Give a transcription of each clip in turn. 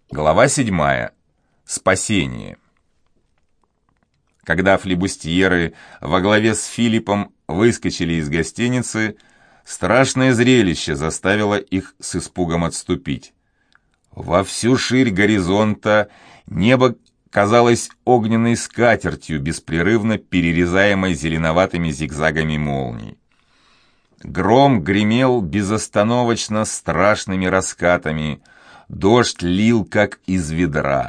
Глава 7. Спасение. Когда флибустьеры во главе с Филиппом выскочили из гостиницы, страшное зрелище заставило их с испугом отступить. Во всю ширь горизонта небо казалось огненной скатертью, беспрерывно перерезаемой зеленоватыми зигзагами молний. Гром гремел безостановочно страшными раскатами, дождь лил, как из ведра.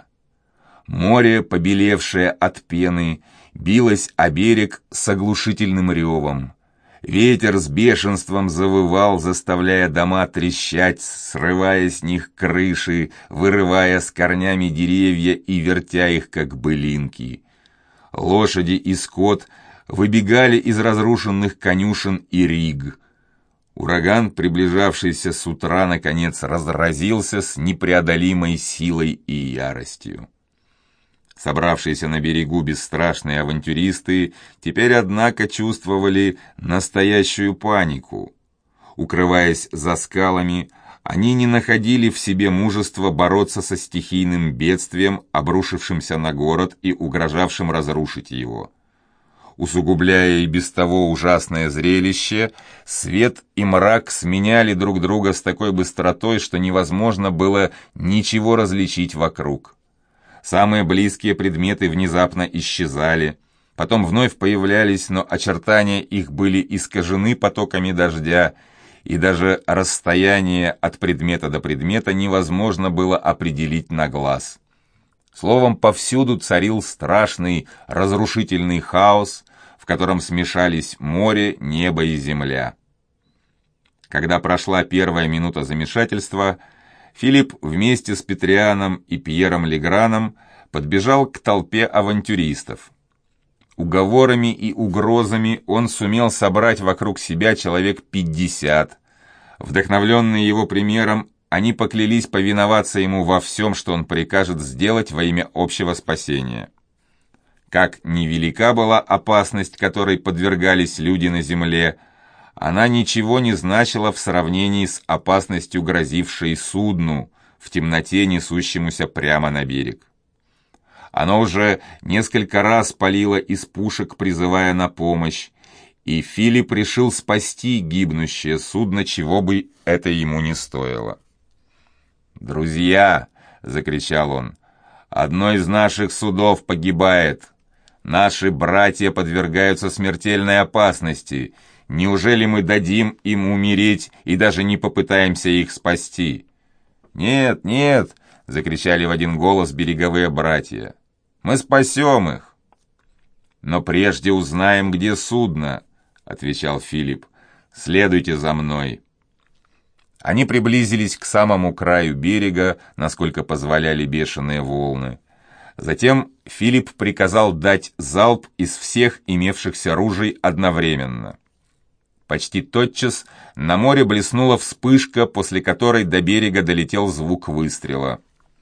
Море, побелевшее от пены, билось о берег с оглушительным ревом. Ветер с бешенством завывал, заставляя дома трещать, срывая с них крыши, вырывая с корнями деревья и вертя их, как былинки. Лошади и скот выбегали из разрушенных конюшен и риг. Ураган, приближавшийся с утра, наконец разразился с непреодолимой силой и яростью. Собравшиеся на берегу бесстрашные авантюристы теперь, однако, чувствовали настоящую панику. Укрываясь за скалами, они не находили в себе мужества бороться со стихийным бедствием, обрушившимся на город и угрожавшим разрушить его. Усугубляя и без того ужасное зрелище, свет и мрак сменяли друг друга с такой быстротой, что невозможно было ничего различить вокруг. Самые близкие предметы внезапно исчезали, потом вновь появлялись, но очертания их были искажены потоками дождя, и даже расстояние от предмета до предмета невозможно было определить на глаз. Словом, повсюду царил страшный разрушительный хаос, в котором смешались море, небо и земля. Когда прошла первая минута замешательства, Филипп вместе с Петрианом и Пьером Леграном подбежал к толпе авантюристов. Уговорами и угрозами он сумел собрать вокруг себя человек 50. Вдохновленные его примером, они поклялись повиноваться ему во всем, что он прикажет сделать во имя общего спасения. Как невелика была опасность, которой подвергались люди на земле, она ничего не значила в сравнении с опасностью, грозившей судну, в темноте несущемуся прямо на берег. Оно уже несколько раз палило из пушек, призывая на помощь, и Филипп решил спасти гибнущее судно, чего бы это ему не стоило. «Друзья!» — закричал он. «Одно из наших судов погибает. Наши братья подвергаются смертельной опасности. Неужели мы дадим им умереть и даже не попытаемся их спасти?» «Нет, нет!» — закричали в один голос береговые братья. «Мы спасем их!» «Но прежде узнаем, где судно», — отвечал Филипп. «Следуйте за мной». Они приблизились к самому краю берега, насколько позволяли бешеные волны. Затем Филипп приказал дать залп из всех имевшихся ружей одновременно. Почти тотчас на море блеснула вспышка, после которой до берега долетел звук выстрела.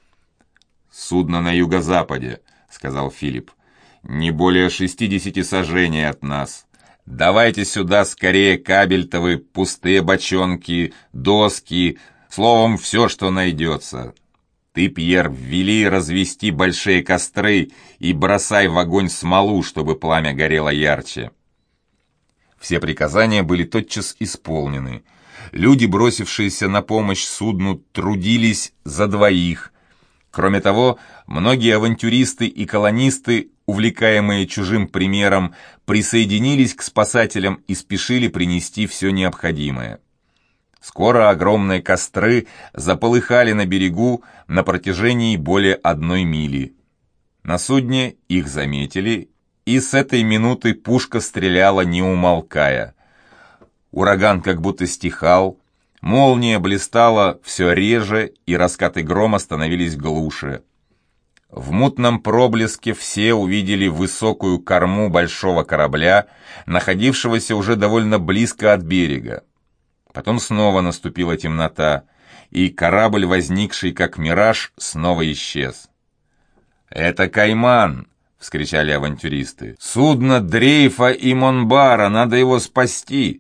«Судно на юго-западе», — сказал Филипп. «Не более 60 саженей от нас. Давайте сюда скорее кабельтовы, пустые бочонки, доски, словом, все, что найдется. Ты, Пьер, вели развести большие костры и бросай в огонь смолу, чтобы пламя горело ярче». Все приказания были тотчас исполнены. Люди, бросившиеся на помощь судну, трудились за двоих. Кроме того, многие авантюристы и колонисты, увлекаемые чужим примером, присоединились к спасателям и спешили принести все необходимое. Скоро огромные костры заполыхали на берегу на протяжении более 1 мили. На судне их заметили, и с этой минуты пушка стреляла не умолкая. Ураган как будто стихал, молния блистала все реже, и раскаты грома становились глуше. В мутном проблеске все увидели высокую корму большого корабля, находившегося уже довольно близко от берега. Потом снова наступила темнота, и корабль, возникший как мираж, снова исчез. «Это Кайман!» — вскричали авантюристы. «Судно Дрейфа и Монбара, надо его спасти!»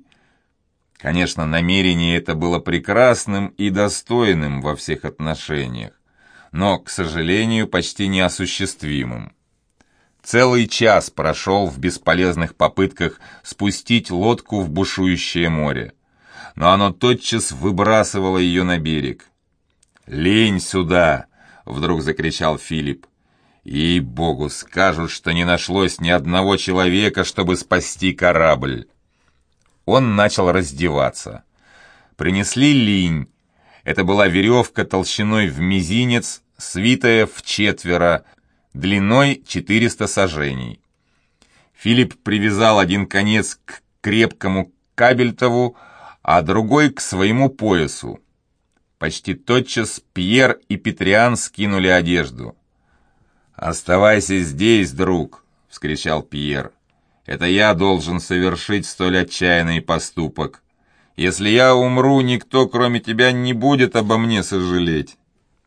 Конечно, намерение это было прекрасным и достойным во всех отношениях. но, к сожалению, почти неосуществимым. Целый час прошел в бесполезных попытках спустить лодку в бушующее море, но оно тотчас выбрасывало ее на берег. «Лень сюда!» — вдруг закричал Филипп. «Ей-богу, скажут, что не нашлось ни одного человека, чтобы спасти корабль». Он начал раздеваться. Принесли линь. Это была веревка толщиной в мизинец, свитая вчетверо, длиной 400 саженей. Филипп привязал один конец к крепкому кабельтову, а другой к своему поясу. Почти тотчас Пьер и Петриан скинули одежду. «Оставайся здесь, друг!» — вскричал Пьер. «Это я должен совершить столь отчаянный поступок. Если я умру, никто, кроме тебя, не будет обо мне сожалеть».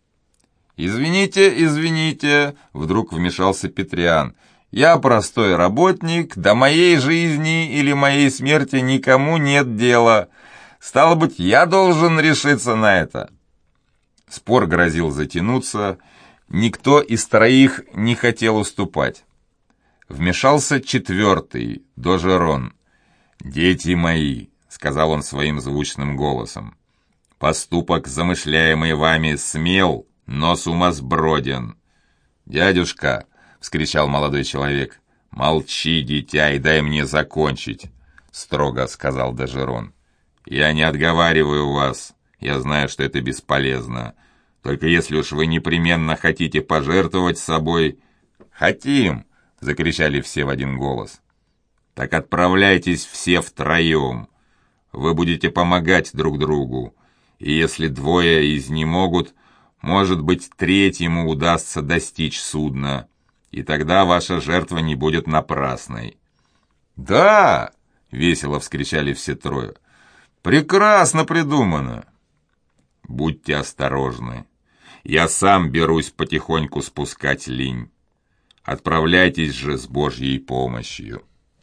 «Извините, извините», — вдруг вмешался Петриан. «Я простой работник, до моей жизни или моей смерти никому нет дела. Стало быть, я должен решиться на это». Спор грозил затянуться, никто из троих не хотел уступать. Вмешался четвертый, Дожерон. «Дети мои», — сказал он своим звучным голосом, — «поступок, замышляемый вами, смел, но сумасброден». «Дядюшка», — вскричал молодой человек, — «молчи, дитя, и дай мне закончить», — строго сказал Дожерон. «Я не отговариваю вас, я знаю, что это бесполезно. Только если уж вы непременно хотите пожертвовать собой...» «Хотим!» — закричали все в один голос. «Так отправляйтесь все втроем. Вы будете помогать друг другу, и если двое изнемогут, может быть, третьему удастся достичь судна, и тогда ваша жертва не будет напрасной». «Да!» — весело вскричали все трое. «Прекрасно придумано!» «Будьте осторожны. Я сам берусь потихоньку спускать линь. Отправляйтесь же с Божьей помощью».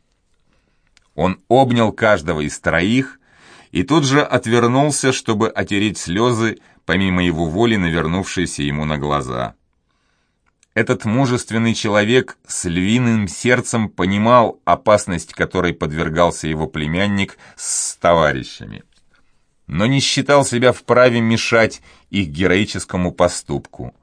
Он обнял каждого из троих и тут же отвернулся, чтобы отереть слезы, помимо его воли навернувшиеся ему на глаза. Этот мужественный человек с львиным сердцем понимал опасность, которой подвергался его племянник с товарищами, но не считал себя вправе мешать их героическому поступку.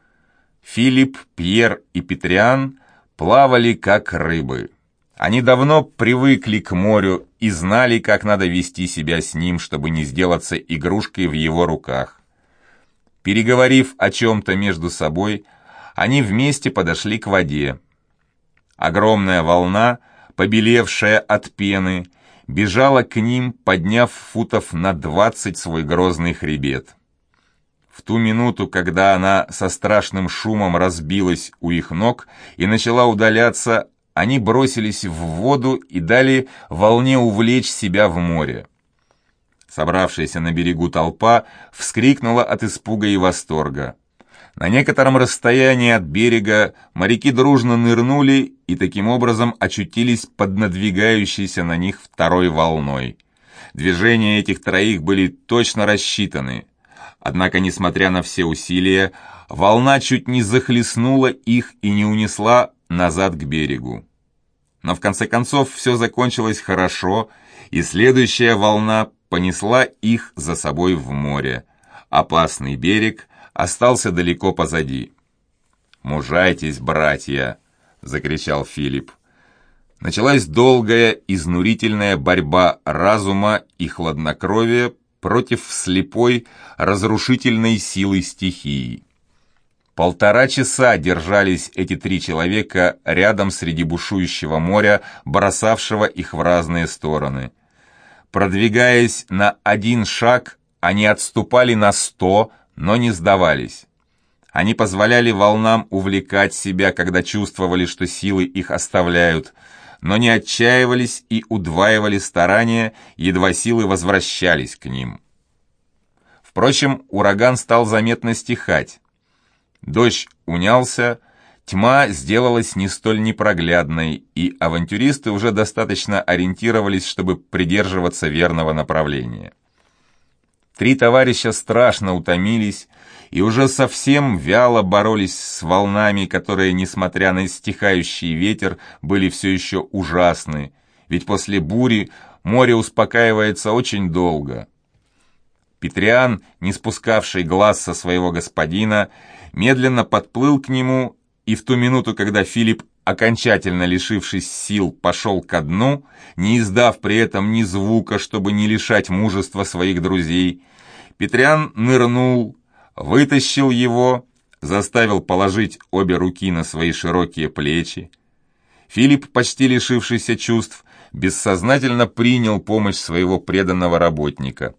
Филипп, Пьер и Петриан плавали как рыбы. Они давно привыкли к морю и знали, как надо вести себя с ним, чтобы не сделаться игрушкой в его руках. Переговорив о чем-то между собой, они вместе подошли к воде. Огромная волна, побелевшая от пены, бежала к ним, подняв футов на 20 свой грозный хребет. В ту минуту, когда она со страшным шумом разбилась у их ног и начала удаляться, они бросились в воду и дали волне увлечь себя в море. Собравшаяся на берегу толпа вскрикнула от испуга и восторга. На некотором расстоянии от берега моряки дружно нырнули и таким образом очутились под надвигающейся на них второй волной. Движения этих троих были точно рассчитаны. Однако, несмотря на все усилия, волна чуть не захлестнула их и не унесла назад к берегу. Но в конце концов все закончилось хорошо, и следующая волна понесла их за собой в море. Опасный берег остался далеко позади. «Мужайтесь, братья!» — закричал Филипп. Началась долгая, изнурительная борьба разума и хладнокровия против слепой, разрушительной силы стихии. 1,5 часа держались эти три человека рядом среди бушующего моря, бросавшего их в разные стороны. Продвигаясь на один шаг, они отступали на 100, но не сдавались. Они позволяли волнам увлекать себя, когда чувствовали, что силы их оставляют, но не отчаивались и удваивали старания, едва силы возвращались к ним. Впрочем, ураган стал заметно стихать. Дождь унялся, тьма сделалась не столь непроглядной, и авантюристы уже достаточно ориентировались, чтобы придерживаться верного направления. Три товарища страшно утомились, и уже совсем вяло боролись с волнами, которые, несмотря на стихающий ветер, были все еще ужасны, ведь после бури море успокаивается очень долго. Петриан, не спускавший глаз со своего господина, медленно подплыл к нему, и в ту минуту, когда Филипп, окончательно лишившись сил, пошел ко дну, не издав при этом ни звука, чтобы не лишать мужества своих друзей, Петриан нырнул, вытащил его, заставил положить обе руки на свои широкие плечи. Филипп, почти лишившийся чувств, бессознательно принял помощь своего преданного работника.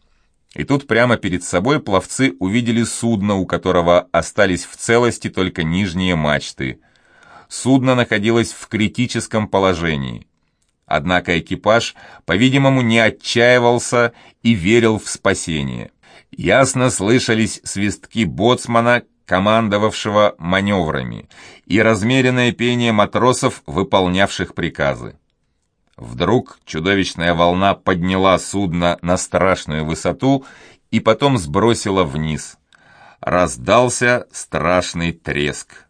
И тут прямо перед собой пловцы увидели судно, у которого остались в целости только нижние мачты. Судно находилось в критическом положении. Однако экипаж, по-видимому, не отчаивался и верил в спасение. Ясно слышались свистки боцмана, командовавшего маневрами, и размеренное пение матросов, выполнявших приказы. Вдруг чудовищная волна подняла судно на страшную высоту и потом сбросила вниз. Раздался страшный треск.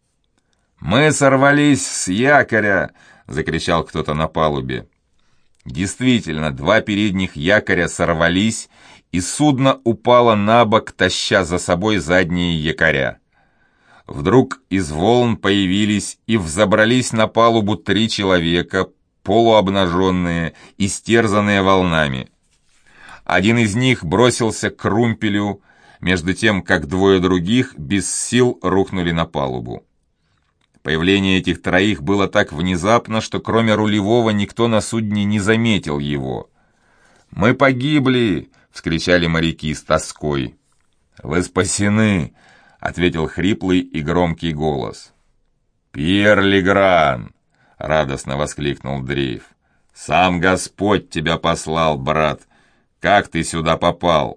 «Мы сорвались с якоря!» — закричал кто-то на палубе. Действительно, два передних якоря сорвались, и судно упало на бок, таща за собой задние якоря. Вдруг из волн появились и взобрались на палубу 3 человека, полуобнаженные, истерзанные волнами. Один из них бросился к румпелю, между тем, как 2 других без сил рухнули на палубу. Появление этих троих было так внезапно, что кроме рулевого никто на судне не заметил его. «Мы погибли!» — вскричали моряки с тоской. «Вы спасены!» — ответил хриплый и громкий голос. «Пьер Легран!» — радостно воскликнул Дрейф. «Сам Господь тебя послал, брат! Как ты сюда попал?»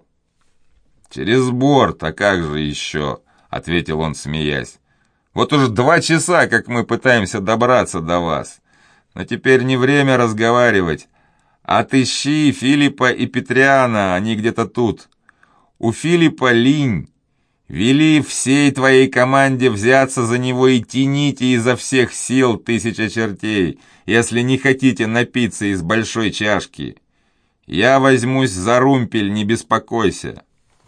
«Через борт, а как же еще?» — ответил он, смеясь. «Вот уже 2 часа, как мы пытаемся добраться до вас. Но теперь не время разговаривать. Отыщи Филиппа и Петриана, они где-то тут. У Филиппа линь. Вели всей твоей команде взяться за него и тяните изо всех сил, 1000 чертей, если не хотите напиться из большой чашки. Я возьмусь за румпель, не беспокойся».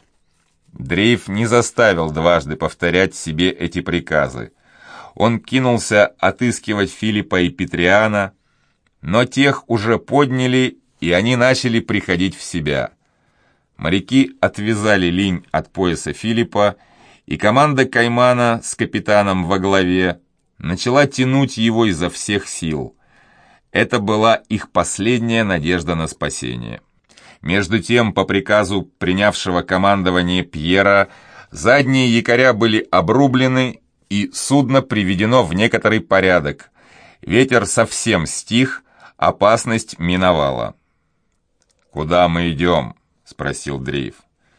Дрейф не заставил дважды повторять себе эти приказы. Он кинулся отыскивать Филиппа и Петриана, но тех уже подняли, и они начали приходить в себя. Моряки отвязали линь от пояса Филиппа, и команда Каймана с капитаном во главе начала тянуть его изо всех сил. Это была их последняя надежда на спасение. Между тем, по приказу принявшего командование Пьера, задние якоря были обрублены, и судно приведено в некоторый порядок. Ветер совсем стих, опасность миновала. «Куда мы идем?» — спросил Дрейф.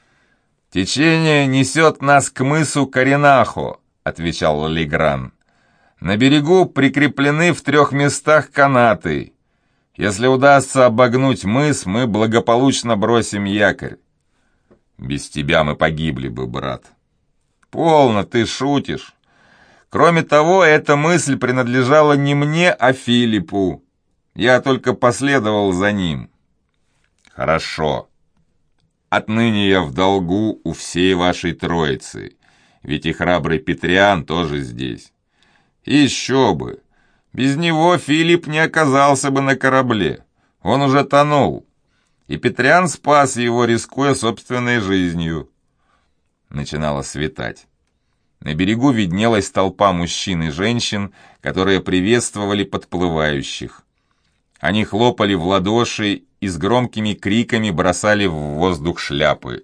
«Течение несет нас к мысу Коренахо», — отвечал Легран. «На берегу прикреплены в 3 местах канаты. Если удастся обогнуть мыс, мы благополучно бросим якорь». «Без тебя мы погибли бы, брат». «Полно, ты шутишь. Кроме того, эта мысль принадлежала не мне, а Филиппу. Я только последовал за ним». «Хорошо. Отныне я в долгу у всей вашей троицы, ведь и храбрый Петриан тоже здесь. Еще бы! Без него Филипп не оказался бы на корабле. Он уже тонул, и Петриан спас его, рискуя собственной жизнью». Начинало светать. На берегу виднелась толпа мужчин и женщин, которые приветствовали подплывающих. Они хлопали в ладоши и с громкими криками бросали в воздух шляпы.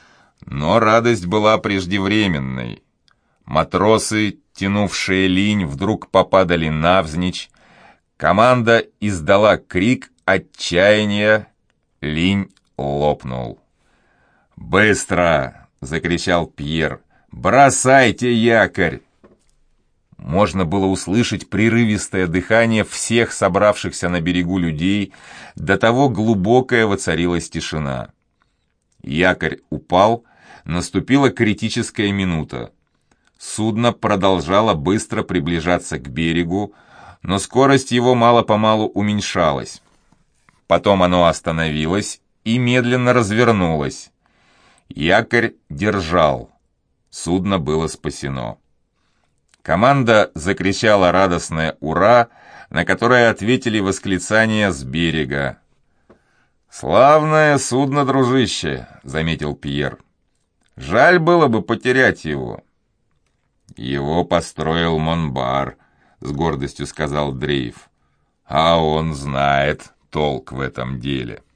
Но радость была преждевременной. Матросы, тянувшие линь, вдруг попадали навзничь. Команда издала крик отчаяния. Линь лопнул. «Быстро!» — закричал Пьер. «Бросайте якорь!» Можно было услышать прерывистое дыхание всех собравшихся на берегу людей, до того глубокая воцарилась тишина. Якорь упал, наступила критическая минута. Судно продолжало быстро приближаться к берегу, но скорость его мало-помалу уменьшалась. Потом оно остановилось и медленно развернулось. Якорь держал. Судно было спасено. Команда закричала радостное «Ура!», на которое ответили восклицания с берега. «Славное судно, дружище!» — заметил Пьер. «Жаль было бы потерять его». «Его построил Монбар», — с гордостью сказал Дрейф. «А он знает толк в этом деле».